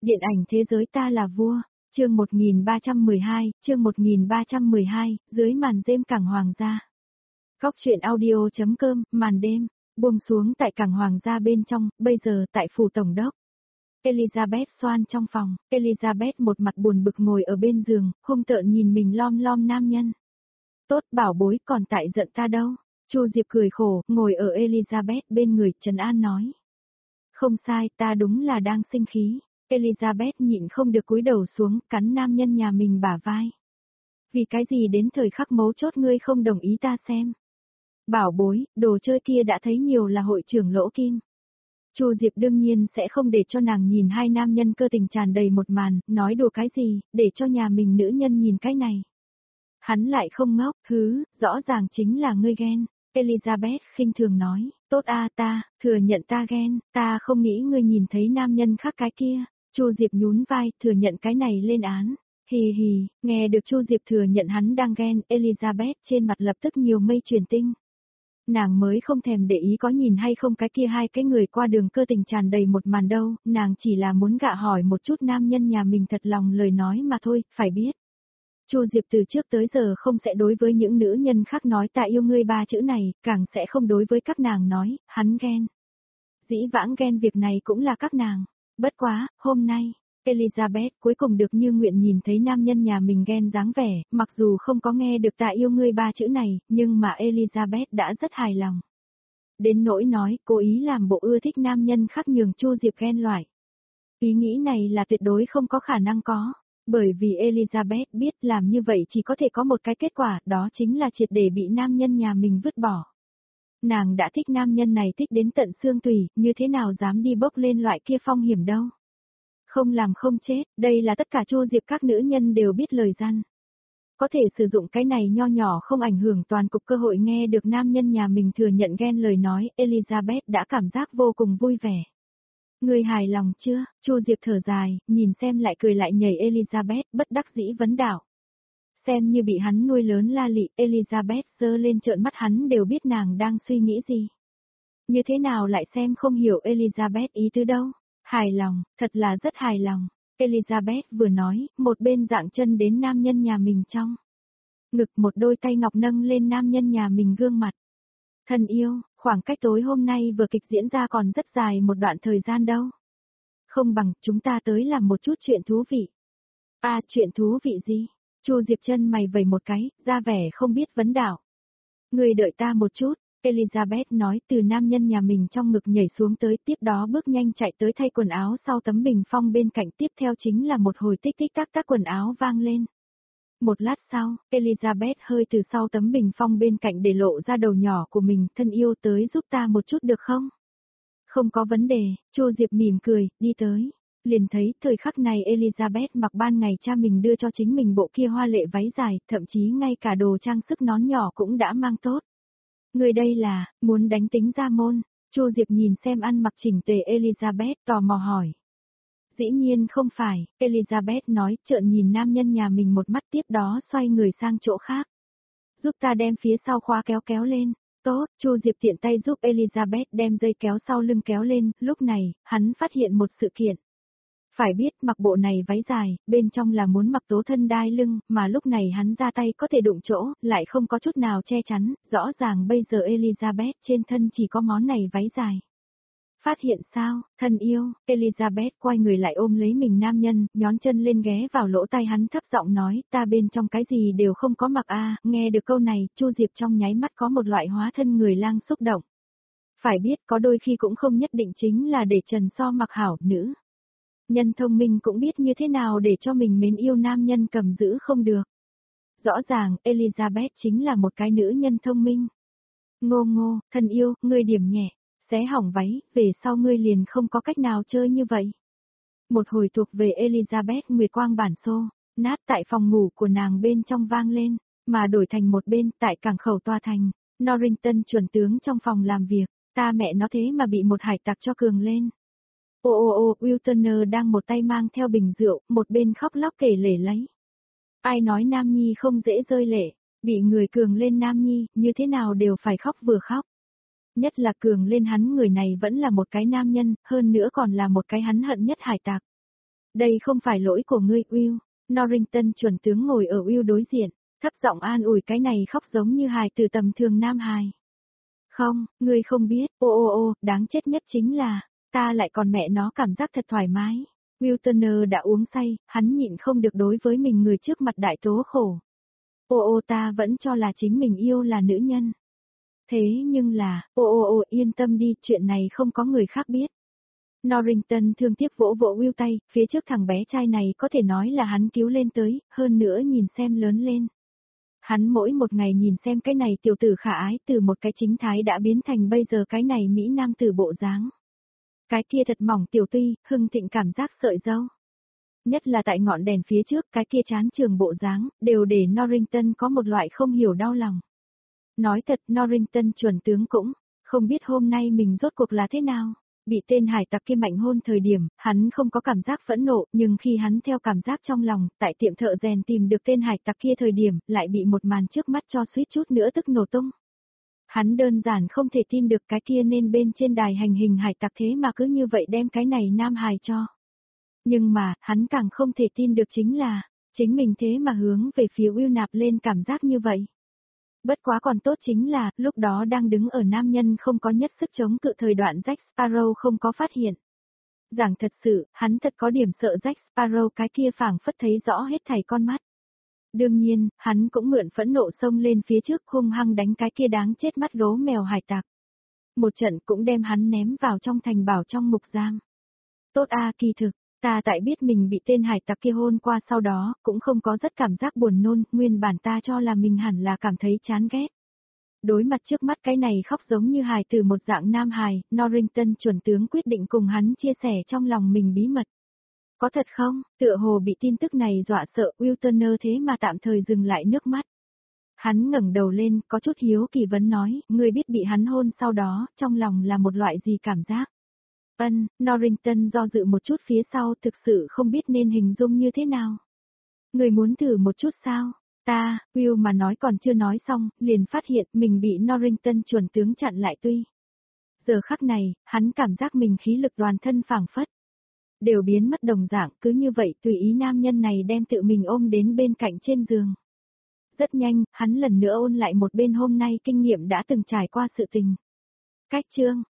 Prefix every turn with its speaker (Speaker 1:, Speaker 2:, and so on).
Speaker 1: Điện ảnh thế giới ta là vua, chương 1312, dưới màn đêm cảng Hoàng gia. Góc truyện audio.com, màn đêm, buông xuống tại cảng Hoàng gia bên trong, bây giờ tại phủ tổng đốc. Elizabeth Swan trong phòng, Elizabeth một mặt buồn bực ngồi ở bên giường, hung tợn nhìn mình lom lom nam nhân. Tốt bảo bối còn tại giận ta đâu, Chu Diệp cười khổ, ngồi ở Elizabeth bên người trấn an nói. Không sai, ta đúng là đang sinh khí. Elizabeth nhịn không được cúi đầu xuống, cắn nam nhân nhà mình bả vai. Vì cái gì đến thời khắc mấu chốt ngươi không đồng ý ta xem? Bảo bối, đồ chơi kia đã thấy nhiều là hội trưởng Lỗ Kim. Chu Diệp đương nhiên sẽ không để cho nàng nhìn hai nam nhân cơ tình tràn đầy một màn, nói đùa cái gì, để cho nhà mình nữ nhân nhìn cái này. Hắn lại không ngốc, rõ ràng chính là ngươi ghen. Elizabeth khinh thường nói, tốt ta, thừa nhận ta ghen, ta không nghĩ ngươi nhìn thấy nam nhân khác cái kia. Chu Diệp nhún vai, thừa nhận cái này lên án. Hì hì, nghe được Chu Diệp thừa nhận hắn đang ghen, Elizabeth trên mặt lập tức nhiều mây chuyển tinh. Nàng mới không thèm để ý có nhìn hay không cái kia hai cái người qua đường cơ tình tràn đầy một màn đâu, nàng chỉ là muốn gạ hỏi một chút nam nhân nhà mình thật lòng lời nói mà thôi, phải biết. Chu Diệp từ trước tới giờ không sẽ đối với những nữ nhân khác nói ta yêu ngươi ba chữ này, càng sẽ không đối với các nàng nói, hắn ghen. Dĩ vãng ghen việc này cũng là các nàng. Bất quá, hôm nay, Elizabeth cuối cùng được như nguyện nhìn thấy nam nhân nhà mình ghen dáng vẻ, mặc dù không có nghe được ta yêu ngươi ba chữ này, nhưng mà Elizabeth đã rất hài lòng. Đến nỗi nói, cố ý làm bộ ưa thích nam nhân khác nhường Chu Diệp ghen loại. Ý nghĩ này là tuyệt đối không có khả năng có, bởi vì Elizabeth biết làm như vậy chỉ có thể có một cái kết quả, đó chính là triệt để bị nam nhân nhà mình vứt bỏ. Nàng đã thích nam nhân này thích đến tận xương tủy, như thế nào dám đi bốc lên loại kia phong hiểm đâu. Không làm không chết, đây là tất cả Chu Diệp các nữ nhân đều biết lời gian. Có thể sử dụng cái này nho nhỏ không ảnh hưởng toàn cục cơ hội nghe được nam nhân nhà mình thừa nhận ghen lời nói, Elizabeth đã cảm giác vô cùng vui vẻ. Ngươi hài lòng chưa? Chu Diệp thở dài, nhìn xem lại cười lại nhảy Elizabeth, bất đắc dĩ vấn đảo. Xem như bị hắn nuôi lớn la lị, Elizabeth giơ lên trợn mắt hắn đều biết nàng đang suy nghĩ gì. Như thế nào lại xem không hiểu Elizabeth ý tứ đâu? Hài lòng, thật là rất hài lòng. Elizabeth vừa nói, một bên dạng chân đến nam nhân nhà mình trong. Ngực một đôi tay ngọc nâng lên nam nhân nhà mình gương mặt. Thân yêu, khoảng cách tối hôm nay vừa kịch diễn ra còn rất dài một đoạn thời gian đâu. Không bằng chúng ta tới làm một chút chuyện thú vị. Chuyện thú vị gì? Chu Diệp chân mày vẩy một cái, ra vẻ không biết vấn đảo. Người đợi ta một chút. Elizabeth nói từ nam nhân nhà mình trong ngực nhảy xuống tới tiếp đó bước nhanh chạy tới thay quần áo sau tấm bình phong bên cạnh tiếp theo chính là một hồi tích tích tắc tắc quần áo vang lên. Một lát sau, Elizabeth hơi từ sau tấm bình phong bên cạnh để lộ ra đầu nhỏ của mình, thân yêu tới giúp ta một chút được không? Không có vấn đề, Chu Diệp mỉm cười, đi tới. Liền thấy thời khắc này Elizabeth mặc ban ngày cha mình đưa cho chính mình bộ kia hoa lệ váy dài, thậm chí ngay cả đồ trang sức nón nhỏ cũng đã mang tốt. Người đây là, muốn đánh tính ra môn, Chu Diệp nhìn xem ăn mặc chỉnh tề Elizabeth tò mò hỏi. Dĩ nhiên không phải, Elizabeth nói trợn nhìn nam nhân nhà mình một mắt tiếp đó xoay người sang chỗ khác. Giúp ta đem phía sau khóa kéo lên, tốt, Chu Diệp tiện tay giúp Elizabeth đem dây kéo sau lưng kéo lên, lúc này, hắn phát hiện một sự kiện. Phải biết mặc bộ này váy dài, bên trong là muốn mặc tố thân đai lưng, mà lúc này hắn ra tay có thể đụng chỗ, lại không có chút nào che chắn, rõ ràng bây giờ Elizabeth trên thân chỉ có món này váy dài. Phát hiện sao, thân yêu, Elizabeth quay người lại ôm lấy mình nam nhân, nhón chân lên ghé vào lỗ tai hắn thấp giọng nói, ta bên trong cái gì đều không có mặc nghe được câu này, Chu Diệp trong nháy mắt có một loại hóa thân người lang xúc động. Phải biết có đôi khi cũng không nhất định chính là để trần so mặc hảo nữ. Nhân thông minh cũng biết như thế nào để cho mình mến yêu nam nhân cầm giữ không được. Rõ ràng, Elizabeth chính là một cái nữ nhân thông minh. Ngô, thân yêu, ngươi điểm nhẹ, xé hỏng váy, về sau ngươi liền không có cách nào chơi như vậy. Một hồi thuộc về Elizabeth nguyệt quang bản xô, nát tại phòng ngủ của nàng bên trong vang lên, mà đổi thành một bên tại cảng khẩu tòa thành, Norrington chuẩn tướng trong phòng làm việc, ta mẹ nó thế mà bị một hải tặc cho cường lên. Will Turner đang một tay mang theo bình rượu, một bên khóc lóc kể lể lấy. Ai nói Nam Nhi không dễ rơi lệ, bị người cường lên Nam Nhi, như thế nào đều phải khóc vừa khóc. Nhất là cường lên hắn người này vẫn là một cái nam nhân, hơn nữa còn là một cái hắn hận nhất hải tặc. Đây không phải lỗi của ngươi, Will. Norrington chuẩn tướng ngồi ở Will đối diện, thấp giọng an ủi cái này khóc giống như hài từ tầm thường nam hài. Không, ngươi không biết, ô, đáng chết nhất chính là, ta lại còn mẹ nó cảm giác thật thoải mái. Will Turner đã uống say, hắn nhịn không được đối với mình người trước mặt đại tố khổ. Ô, ta vẫn cho là chính mình yêu là nữ nhân. Thế nhưng là, ô, yên tâm đi, chuyện này không có người khác biết. Norrington thương tiếc vỗ vỗ Will tay, phía trước thằng bé trai này có thể nói là hắn cứu lên tới, hơn nữa nhìn xem lớn lên. Hắn mỗi một ngày nhìn xem cái này tiểu tử khả ái từ một cái chính thái đã biến thành bây giờ cái này Mỹ Nam tử bộ dáng. Cái kia thật mỏng tiểu tuy, hưng thịnh cảm giác sợi dâu. Nhất là tại ngọn đèn phía trước cái kia chán trường bộ dáng, đều để Norrington có một loại không hiểu đau lòng. Nói thật Norrington chuẩn tướng cũng, không biết hôm nay mình rốt cuộc là thế nào. Bị tên hải tặc kia mạnh hôn thời điểm, hắn không có cảm giác phẫn nộ, nhưng khi hắn theo cảm giác trong lòng, tại tiệm thợ rèn tìm được tên hải tặc kia thời điểm, lại bị một màn trước mắt cho suýt chút nữa tức nổ tung. Hắn đơn giản không thể tin được cái kia nên bên trên đài hành hình hải tặc thế mà cứ như vậy đem cái này nam hài cho. Nhưng mà, hắn càng không thể tin được chính là, chính mình thế mà hướng về phía Will nạp lên cảm giác như vậy. Bất quá còn tốt chính là, lúc đó đang đứng ở nam nhân không có nhất sức chống cự thời đoạn Jack Sparrow không có phát hiện. Giảng thật sự, hắn thật có điểm sợ Jack Sparrow cái kia phảng phất thấy rõ hết thảy con mắt. Đương nhiên, hắn cũng mượn phẫn nộ xông lên phía trước hung hăng đánh cái kia đáng chết mắt gấu mèo hải tặc. Một trận cũng đem hắn ném vào trong thành bảo trong mục giam. Tốt a kỳ thực, ta tại biết mình bị tên hải tặc kia hôn qua sau đó, cũng không có rất cảm giác buồn nôn, nguyên bản ta cho là mình hẳn là cảm thấy chán ghét. Đối mặt trước mắt cái này khóc giống như hài từ một dạng nam hài, Norrington chuẩn tướng quyết định cùng hắn chia sẻ trong lòng mình bí mật. Có thật không? Tựa hồ bị tin tức này dọa sợ, Will Turner thế mà tạm thời dừng lại nước mắt. Hắn ngẩng đầu lên, có chút hiếu kỳ vấn nói, ngươi biết bị hắn hôn sau đó, trong lòng là một loại gì cảm giác? Norrington do dự một chút phía sau thực sự không biết nên hình dung như thế nào. Người muốn thử một chút sao? Will mà nói còn chưa nói xong, liền phát hiện mình bị Norrington chuẩn tướng chặn lại tuy. Giờ khắc này, hắn cảm giác mình khí lực toàn thân phảng phất. Đều biến mất đồng dạng, cứ như vậy tùy ý nam nhân này đem tự mình ôm đến bên cạnh trên giường. Rất nhanh, hắn lần nữa ôn lại một bên hôm nay kinh nghiệm đã từng trải qua sự tình. Cách chương